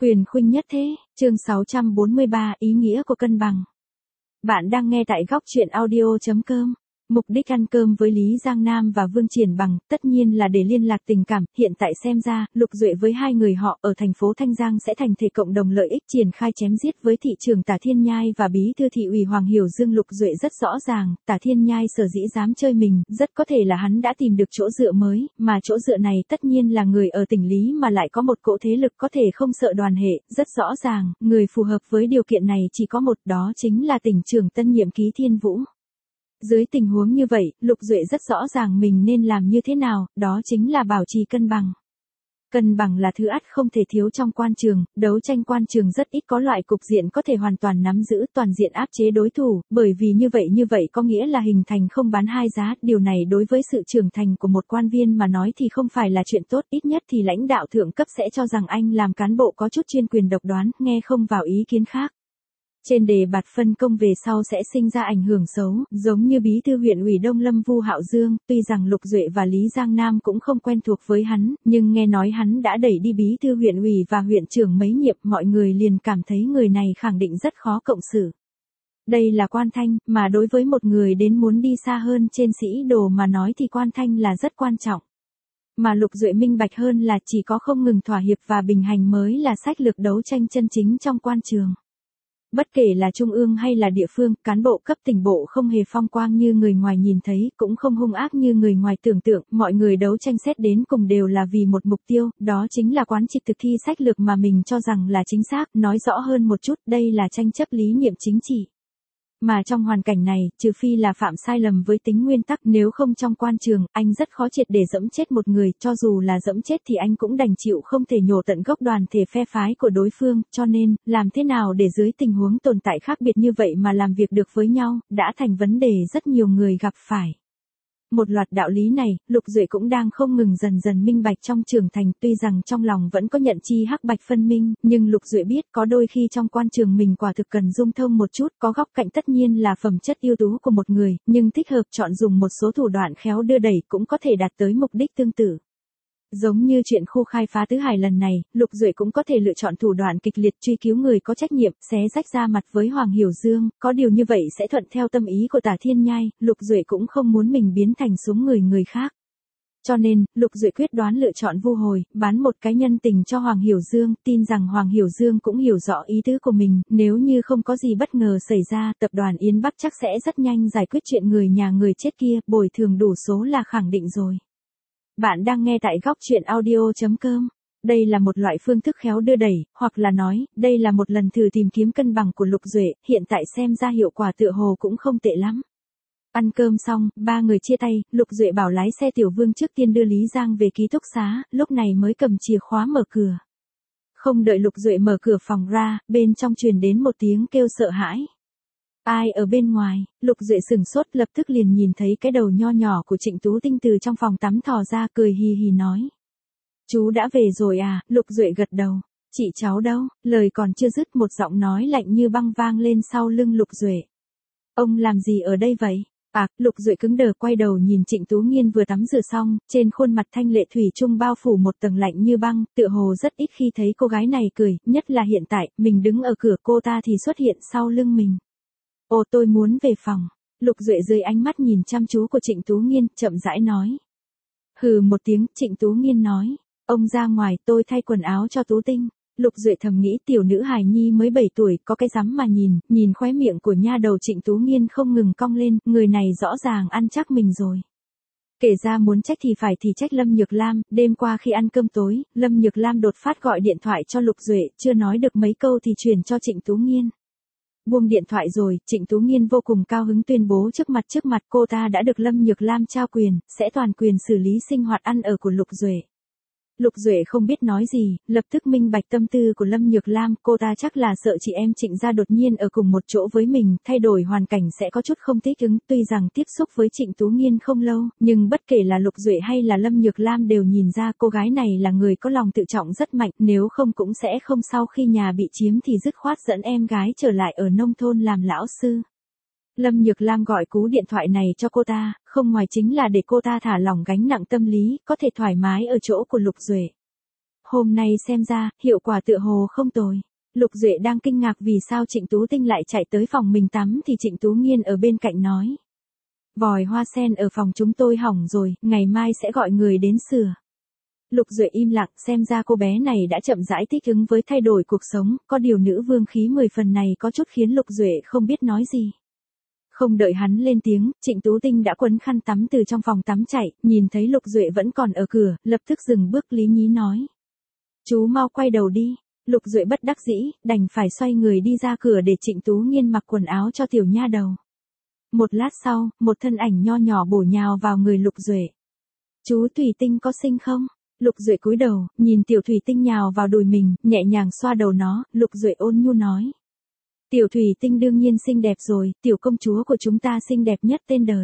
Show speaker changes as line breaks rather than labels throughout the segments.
Quyền khuynh nhất thế, chương 643, ý nghĩa của cân bằng. Bạn đang nghe tại góc truyện audio.com. Mục đích ăn cơm với Lý Giang Nam và Vương Triển Bằng, tất nhiên là để liên lạc tình cảm. Hiện tại xem ra, Lục Duệ với hai người họ ở thành phố Thanh Giang sẽ thành thể cộng đồng lợi ích triển khai chém giết với thị trưởng Tả Thiên Nhai và bí thư thị ủy Hoàng Hiểu Dương. Lục Duệ rất rõ ràng, Tả Thiên Nhai sở dĩ dám chơi mình, rất có thể là hắn đã tìm được chỗ dựa mới, mà chỗ dựa này tất nhiên là người ở tỉnh Lý mà lại có một cỗ thế lực có thể không sợ đoàn hệ. Rất rõ ràng, người phù hợp với điều kiện này chỉ có một, đó chính là tỉnh trưởng tân nhiệm Ký Thiên Vũ. Dưới tình huống như vậy, Lục Duệ rất rõ ràng mình nên làm như thế nào, đó chính là bảo trì cân bằng. Cân bằng là thứ ắt không thể thiếu trong quan trường, đấu tranh quan trường rất ít có loại cục diện có thể hoàn toàn nắm giữ toàn diện áp chế đối thủ, bởi vì như vậy có nghĩa là hình thành không bán hai giá, điều này đối với sự trưởng thành của một quan viên mà nói thì không phải là chuyện tốt, ít nhất thì lãnh đạo thượng cấp sẽ cho rằng anh làm cán bộ có chút chuyên quyền độc đoán, nghe không vào ý kiến khác. Trên đề bạt phân công về sau sẽ sinh ra ảnh hưởng xấu, giống như bí thư huyện ủy Đông Lâm Vu Hạo Dương, tuy rằng Lục Duệ và Lý Giang Nam cũng không quen thuộc với hắn, nhưng nghe nói hắn đã đẩy đi bí thư huyện ủy và huyện trưởng mấy nhiệm, mọi người liền cảm thấy người này khẳng định rất khó cộng xử. Đây là quan thanh, mà đối với một người đến muốn đi xa hơn trên sĩ đồ mà nói thì quan thanh là rất quan trọng. Mà Lục Duệ minh bạch hơn là chỉ có không ngừng thỏa hiệp và bình hành mới là sách lược đấu tranh chân chính trong quan trường. Bất kể là trung ương hay là địa phương, cán bộ cấp tỉnh bộ không hề phong quang như người ngoài nhìn thấy, cũng không hung ác như người ngoài tưởng tượng, mọi người đấu tranh xét đến cùng đều là vì một mục tiêu, đó chính là quán triệt thực thi sách lược mà mình cho rằng là chính xác, nói rõ hơn một chút, đây là tranh chấp lý niệm chính trị. Mà trong hoàn cảnh này, trừ phi là phạm sai lầm với tính nguyên tắc, nếu không trong quan trường, anh rất khó triệt để dẫm chết một người, cho dù là dẫm chết thì anh cũng đành chịu không thể nhổ tận gốc đoàn thể phe phái của đối phương, cho nên, làm thế nào để dưới tình huống tồn tại khác biệt như vậy mà làm việc được với nhau, đã thành vấn đề rất nhiều người gặp phải. Một loạt đạo lý này, Lục Duệ cũng đang không ngừng dần dần minh bạch trong trưởng thành, tuy rằng trong lòng vẫn có nhận chi hắc bạch phân minh, nhưng Lục Duệ biết có đôi khi trong quan trường mình quả thực cần dung thông một chút, có góc cạnh tất nhiên là phẩm chất ưu tú của một người, nhưng thích hợp chọn dùng một số thủ đoạn khéo đưa đẩy cũng có thể đạt tới mục đích tương tự. Giống như chuyện khu khai phá Tứ Hải lần này, Lục Duệ cũng có thể lựa chọn thủ đoạn kịch liệt truy cứu người có trách nhiệm, xé rách ra mặt với Hoàng Hiểu Dương, có điều như vậy sẽ thuận theo tâm ý của Tả Thiên Nhai, Lục Duệ cũng không muốn mình biến thành súng người khác. Cho nên, Lục Duệ quyết đoán lựa chọn vu hồi, bán một cái nhân tình cho Hoàng Hiểu Dương, tin rằng Hoàng Hiểu Dương cũng hiểu rõ ý tứ của mình, nếu như không có gì bất ngờ xảy ra, tập đoàn Yên Bắc chắc sẽ rất nhanh giải quyết chuyện người nhà người chết kia, bồi thường đủ số là khẳng định rồi. Bạn đang nghe tại góc truyện audio.com. Đây là một loại phương thức khéo đưa đẩy, hoặc là nói, đây là một lần thử tìm kiếm cân bằng của Lục Duệ, hiện tại xem ra hiệu quả tựa hồ cũng không tệ lắm. Ăn cơm xong, ba người chia tay, Lục Duệ bảo lái xe Tiểu Vương trước tiên đưa Lý Giang về ký túc xá, lúc này mới cầm chìa khóa mở cửa. Không đợi Lục Duệ mở cửa phòng ra, bên trong truyền đến một tiếng kêu sợ hãi. Ai ở bên ngoài? Lục Duệ sửng sốt, lập tức liền nhìn thấy cái đầu nho nhỏ của Trịnh Tú Tinh từ trong phòng tắm thò ra, cười hì hì nói. Chú đã về rồi à? Lục Duệ gật đầu. Chị cháu đâu? Lời còn chưa dứt một giọng nói lạnh như băng vang lên sau lưng Lục Duệ. Ông làm gì ở đây vậy? Lục Duệ cứng đờ quay đầu nhìn Trịnh Tú Nghiên vừa tắm rửa xong, trên khuôn mặt thanh lệ thủy chung bao phủ một tầng lạnh như băng, tựa hồ rất ít khi thấy cô gái này cười, nhất là hiện tại, mình đứng ở cửa cô ta thì xuất hiện sau lưng mình. Ồ, tôi muốn về phòng. Lục Duệ dưới ánh mắt nhìn chăm chú của Trịnh Tú Nghiên, chậm rãi nói. Hừ một tiếng, Trịnh Tú Nghiên nói. Ông ra ngoài, tôi thay quần áo cho Tú Tinh. Lục Duệ thầm nghĩ tiểu nữ hài nhi mới 7 tuổi, có cái dám mà nhìn khóe miệng của nha đầu Trịnh Tú Nghiên không ngừng cong lên, người này rõ ràng ăn chắc mình rồi. Kể ra muốn trách thì phải thì trách Lâm Nhược Lam, đêm qua khi ăn cơm tối, Lâm Nhược Lam đột phát gọi điện thoại cho Lục Duệ, chưa nói được mấy câu thì truyền cho Trịnh Tú Nghiên. Buông điện thoại rồi, Trịnh Tú Nghiên vô cùng cao hứng tuyên bố trước mặt cô ta đã được Lâm Nhược Lam trao quyền, sẽ toàn quyền xử lý sinh hoạt ăn ở của Lục Duệ. Lục Duệ không biết nói gì, lập tức minh bạch tâm tư của Lâm Nhược Lam, cô ta chắc là sợ chị em Trịnh gia đột nhiên ở cùng một chỗ với mình, thay đổi hoàn cảnh sẽ có chút không thích ứng, tuy rằng tiếp xúc với Trịnh Tú Nghiên không lâu, nhưng bất kể là Lục Duệ hay là Lâm Nhược Lam đều nhìn ra cô gái này là người có lòng tự trọng rất mạnh, nếu không cũng sẽ không sau khi nhà bị chiếm thì dứt khoát dẫn em gái trở lại ở nông thôn làm lão sư. Lâm Nhược Lam gọi cú điện thoại này cho cô ta, không ngoài chính là để cô ta thả lỏng gánh nặng tâm lý, có thể thoải mái ở chỗ của Lục Duệ. hôm nay xem ra, hiệu quả tựa hồ không tồi. Lục Duệ đang kinh ngạc vì sao Trịnh Tú Tinh lại chạy tới phòng mình tắm thì Trịnh Tú Nghiên ở bên cạnh nói. Vòi hoa sen ở phòng chúng tôi hỏng rồi, ngày mai sẽ gọi người đến sửa. Lục Duệ im lặng, xem ra cô bé này đã chậm rãi thích ứng với thay đổi cuộc sống, có điều nữ vương khí 10 phần này có chút khiến Lục Duệ không biết nói gì. Không đợi hắn lên tiếng, Trịnh Tú Tinh đã quấn khăn tắm từ trong phòng tắm chạy, nhìn thấy Lục Duệ vẫn còn ở cửa, lập tức dừng bước lý nhí nói. Chú mau quay đầu đi. Lục Duệ bất đắc dĩ, đành phải xoay người đi ra cửa để Trịnh Tú Nghiên mặc quần áo cho tiểu nha đầu. Một lát sau, một thân ảnh nho nhỏ bổ nhào vào người Lục Duệ. Chú Thủy Tinh có xinh không? Lục Duệ cúi đầu, nhìn tiểu Thủy Tinh nhào vào đùi mình, nhẹ nhàng xoa đầu nó, Lục Duệ ôn nhu nói. Tiểu Thủy Tinh đương nhiên xinh đẹp rồi, tiểu công chúa của chúng ta xinh đẹp nhất trên đời.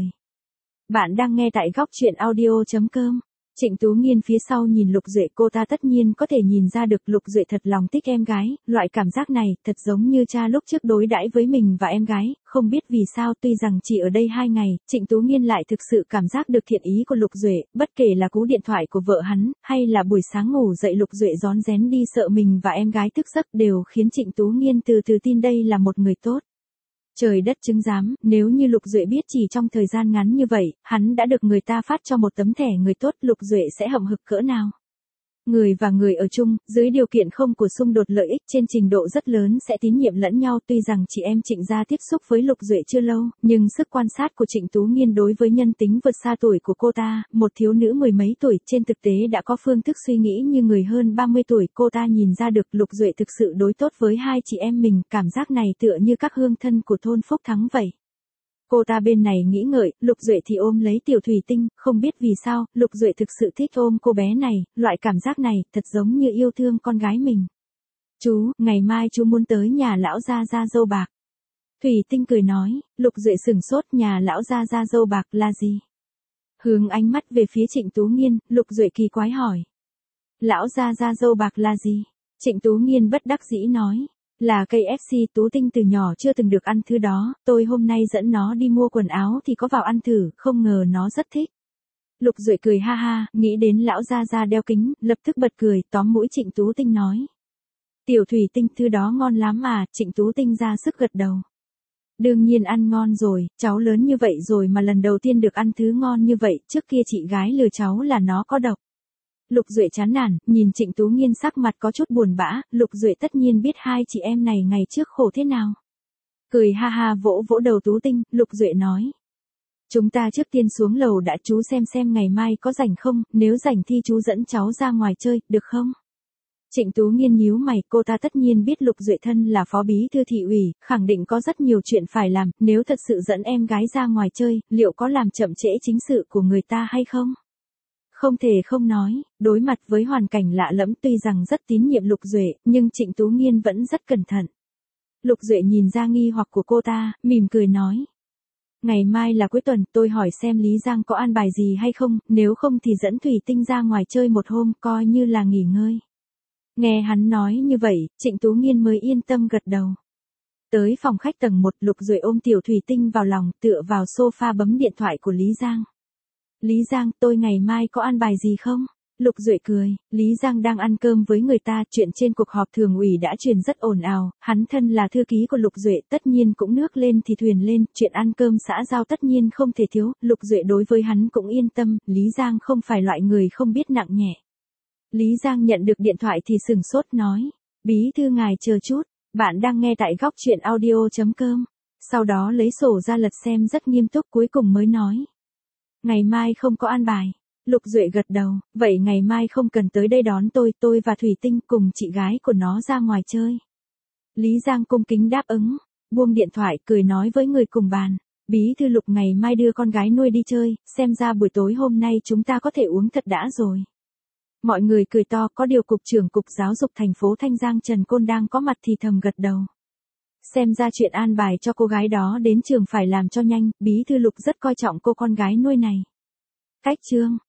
Bạn đang nghe tại góc truyện audio.com. Trịnh Tú Nghiên phía sau nhìn Lục Duệ, cô ta tất nhiên có thể nhìn ra được Lục Duệ thật lòng thích em gái, loại cảm giác này thật giống như cha lúc trước đối đãi với mình và em gái, không biết vì sao tuy rằng chỉ ở đây 2 ngày, Trịnh Tú Nghiên lại thực sự cảm giác được thiện ý của Lục Duệ, bất kể là cú điện thoại của vợ hắn, hay là buổi sáng ngủ dậy Lục Duệ rón rén đi sợ mình và em gái thức giấc đều khiến Trịnh Tú Nghiên từ từ tin đây là một người tốt. Trời đất chứng giám, nếu như Lục Duệ biết chỉ trong thời gian ngắn như vậy, hắn đã được người ta phát cho một tấm thẻ người tốt, Lục Duệ sẽ hậm hực cỡ nào. Người và người ở chung, dưới điều kiện không của xung đột lợi ích trên trình độ rất lớn sẽ tín nhiệm lẫn nhau. Tuy rằng chị em Trịnh gia tiếp xúc với Lục Duệ chưa lâu, nhưng sức quan sát của Trịnh Tú Nghiên đối với nhân tính vượt xa tuổi của cô ta, một thiếu nữ 10 mấy tuổi trên thực tế đã có phương thức suy nghĩ như người hơn 30 tuổi. Cô ta nhìn ra được Lục Duệ thực sự đối tốt với hai chị em mình, cảm giác này tựa như các hương thân của thôn Phúc Thắng vậy. Cô ta bên này nghĩ ngợi, Lục Duệ thì ôm lấy tiểu Thủy Tinh, không biết vì sao, Lục Duệ thực sự thích ôm cô bé này, loại cảm giác này, thật giống như yêu thương con gái mình. Chú, ngày mai chú muốn tới nhà lão gia gia dâu bạc. Thủy Tinh cười nói, Lục Duệ sửng sốt, nhà lão gia gia dâu bạc là gì? Hướng ánh mắt về phía Trịnh Tú Nghiên, Lục Duệ kỳ quái hỏi. Lão gia gia dâu bạc là gì? Trịnh Tú Nghiên bất đắc dĩ nói. Là cây FC. Tú Tinh từ nhỏ chưa từng được ăn thứ đó, tôi hôm nay dẫn nó đi mua quần áo thì có vào ăn thử, không ngờ nó rất thích. Lục Duệ cười ha ha, nghĩ đến lão gia gia đeo kính, lập tức bật cười, tóm mũi Trịnh Tú Tinh nói. Tiểu Thủy Tinh, thứ đó ngon lắm à? Trịnh Tú Tinh ra sức gật đầu. Đương nhiên ăn ngon rồi, cháu lớn như vậy rồi mà lần đầu tiên được ăn thứ ngon như vậy, trước kia chị gái lừa cháu là nó có độc. Lục Duệ chán nản, nhìn Trịnh Tú Nghiên sắc mặt có chút buồn bã, Lục Duệ tất nhiên biết hai chị em này ngày trước khổ thế nào. Cười ha ha vỗ vỗ đầu Tú Tinh, Lục Duệ nói. Chúng ta trước tiên xuống lầu đã, chú xem ngày mai có rảnh không, nếu rảnh thì chú dẫn cháu ra ngoài chơi, được không? Trịnh Tú Nghiên nhíu mày, cô ta tất nhiên biết Lục Duệ thân là phó bí thư thị ủy, khẳng định có rất nhiều chuyện phải làm, nếu thật sự dẫn em gái ra ngoài chơi, liệu có làm chậm trễ chính sự của người ta hay không? Không thể không nói, đối mặt với hoàn cảnh lạ lẫm tuy rằng rất tín nhiệm Lục Duệ, nhưng Trịnh Tú Nghiên vẫn rất cẩn thận. Lục Duệ nhìn ra nghi hoặc của cô ta, mỉm cười nói. Ngày mai là cuối tuần, tôi hỏi xem Lý Giang có an bài gì hay không, nếu không thì dẫn Thủy Tinh ra ngoài chơi một hôm, coi như là nghỉ ngơi. Nghe hắn nói như vậy, Trịnh Tú Nghiên mới yên tâm gật đầu. Tới phòng khách tầng 1, Lục Duệ ôm tiểu Thủy Tinh vào lòng, tựa vào sofa bấm điện thoại của Lý Giang. Lý Giang, tôi ngày mai có an bài gì không? Lục Duệ cười, Lý Giang đang ăn cơm với người ta, chuyện trên cuộc họp thường ủy đã truyền rất ồn ào, hắn thân là thư ký của Lục Duệ, tất nhiên cũng nước lên thì thuyền lên, chuyện ăn cơm xã giao tất nhiên không thể thiếu, Lục Duệ đối với hắn cũng yên tâm, Lý Giang không phải loại người không biết nặng nhẹ. Lý Giang nhận được điện thoại thì sửng sốt nói, bí thư ngài chờ chút, bạn đang nghe tại góc truyện audio.com, sau đó lấy sổ ra lật xem rất nghiêm túc cuối cùng mới nói. Ngày mai không có an bài. Lục Duệ gật đầu, vậy ngày mai không cần tới đây đón tôi và Thủy Tinh cùng chị gái của nó ra ngoài chơi. Lý Giang cung kính đáp ứng, buông điện thoại cười nói với người cùng bàn. Bí thư Lục ngày mai đưa con gái nuôi đi chơi, xem ra buổi tối hôm nay chúng ta có thể uống thật đã rồi. Mọi người cười to, có điều cục trưởng cục giáo dục thành phố Thanh Giang Trần Côn đang có mặt thì thầm gật đầu. Xem ra chuyện an bài cho cô gái đó đến trường phải làm cho nhanh, bí thư Lục rất coi trọng cô con gái nuôi này. Cách chương